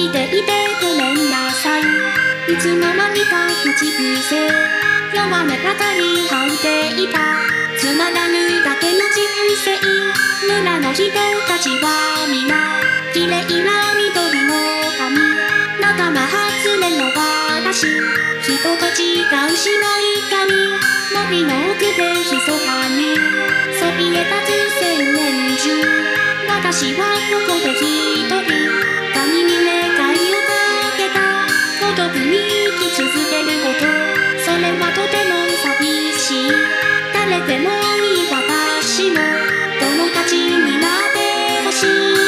きていてごめんなさい。いつの間にか口癖弱音ばかり吐いていた。つまらぬだけの人生。村の人たちは皆綺麗な緑の髪。仲間外れの私、人と違う白い髪。森の奥で密かにそびえ立つ千年樹。私はここで一人神に願いをかけた。孤独に生き続けること、それはとても寂しい。誰でもいい私の友達になってほしい。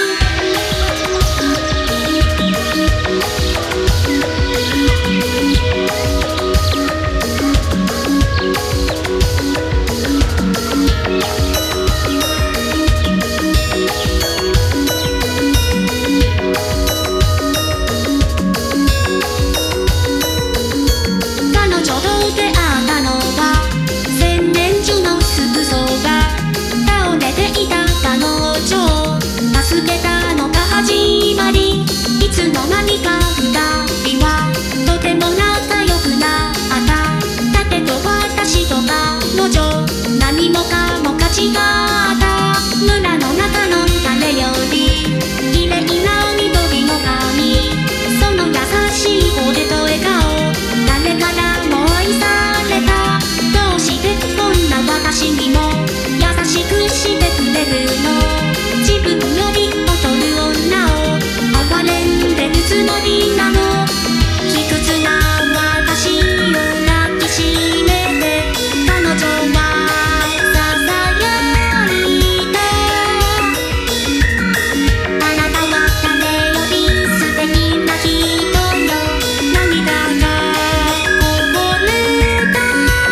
いつの間にか二人はとても仲良くなった。だけど私と彼女何もかもが違った。村の中の誰より綺麗な緑の髪。その優しい声と笑顔、誰からも愛された。どうしてこんな私にも優しくしてくれるの。自分より劣る女を哀れんでるつもりなの。卑屈な私を抱きしめて彼女はささやいた。あなたは誰より素敵な人よ。涙がこぼれた。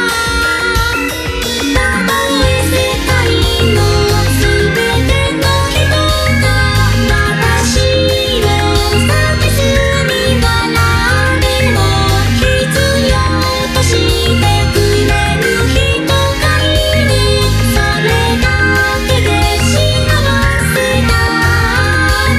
たとえ世界の全ての人が私を蔑み笑っても必要としてくれる人がいる。それだけで幸せだった。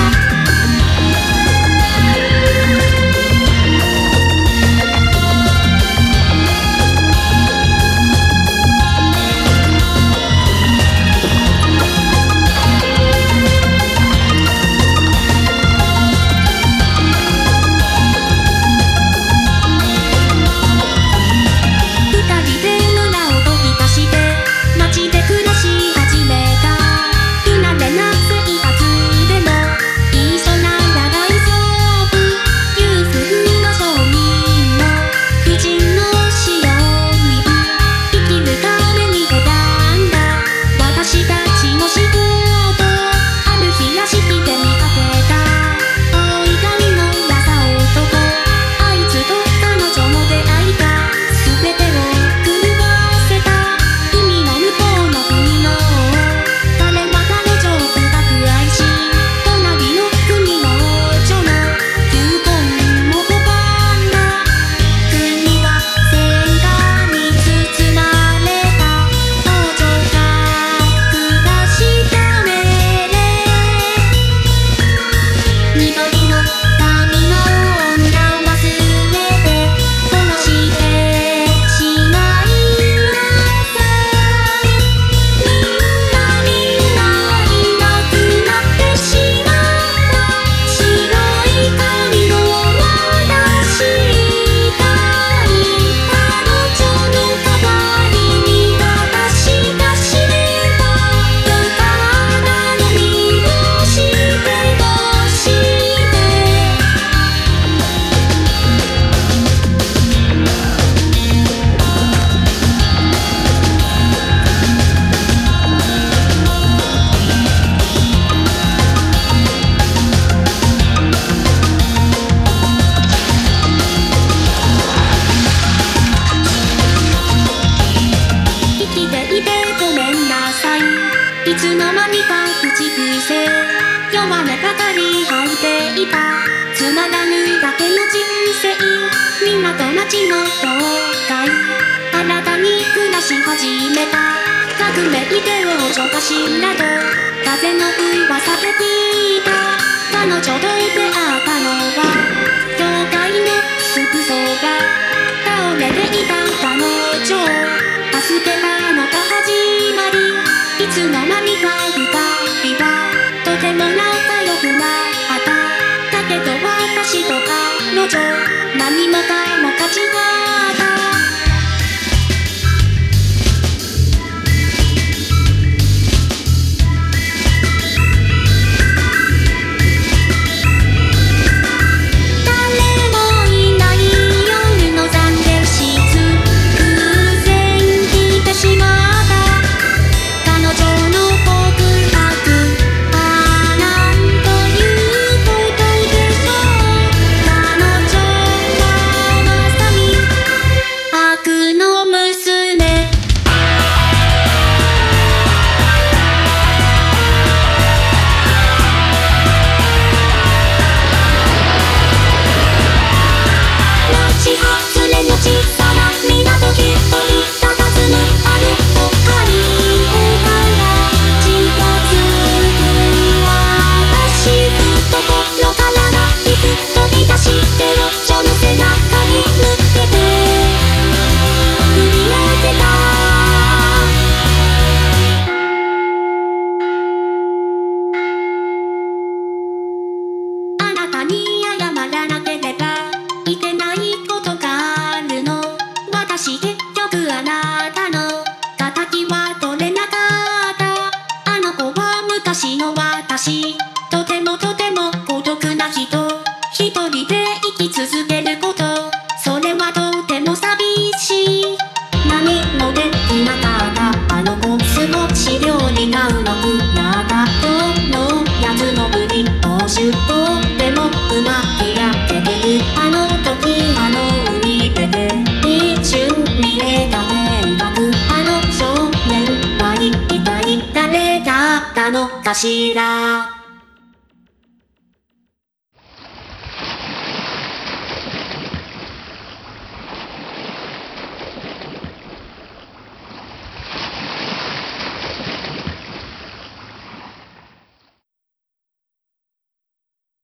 二人で村を飛び出して街で暮らし始めた。不慣れな生活でもいいそなら大丈夫。裕福な庶民の婦人のしおり。生きるために選んだ私たちの仕事。ある日屋敷で見かけた青い髪のやさ男。あいつと彼女の出会いが全てを狂わせた。海の向こうの国の王、彼は彼女を深く愛し、隣の国の王女の求婚も拒んだ。国は戦火に包まれた。王女が下した命令。緑の髪の女忘れて殺してしまいなさい。みんないなくなってしまった。白い髪の私がい彼女の代わりに私が死ねばよかったのに。どうしてどうして生きていてごめんなさい。いつの間にか口癖弱音ばかり吐いていた。つまらぬだけの人生。港町の教会、新たに暮らし始めた。革命で王女家臣など風の噂で聞いた。彼女と出会ったの彼女を助けたのが始まり、いつの間にか二人はとても仲良くなった。だけど私と彼女何もかも勝ちだった。私結局あなたの敵は取れなかった。あの子は昔の私、とてもとても孤独な人。一人で生き続けること、それはとても寂しい。何もできなかったあの子、少し料理がうまくなった。どのやつのぶりをシュッとでもうまくやってる。あの時あの海辺で一瞬見えた変化。あの少年は一体誰だったのかしら。